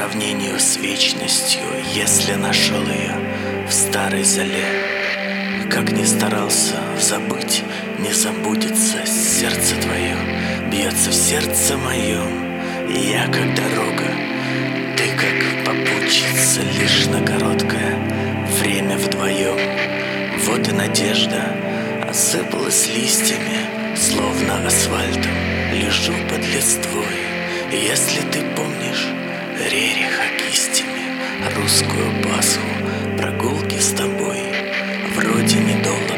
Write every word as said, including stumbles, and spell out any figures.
сравнению с вечностью, если нашел ее в старой зале. Как ни старался забыть, не забудется сердце твое, бьется в сердце моем. И я как дорога, ты как попутчица, лишь на короткое время вдвоем. Вот и надежда осыпалась листьями, словно асфальтом лежу под листвой. И если ты помнишь рериха кистями, русскую Пасху, прогулки с тобой, вроде недолго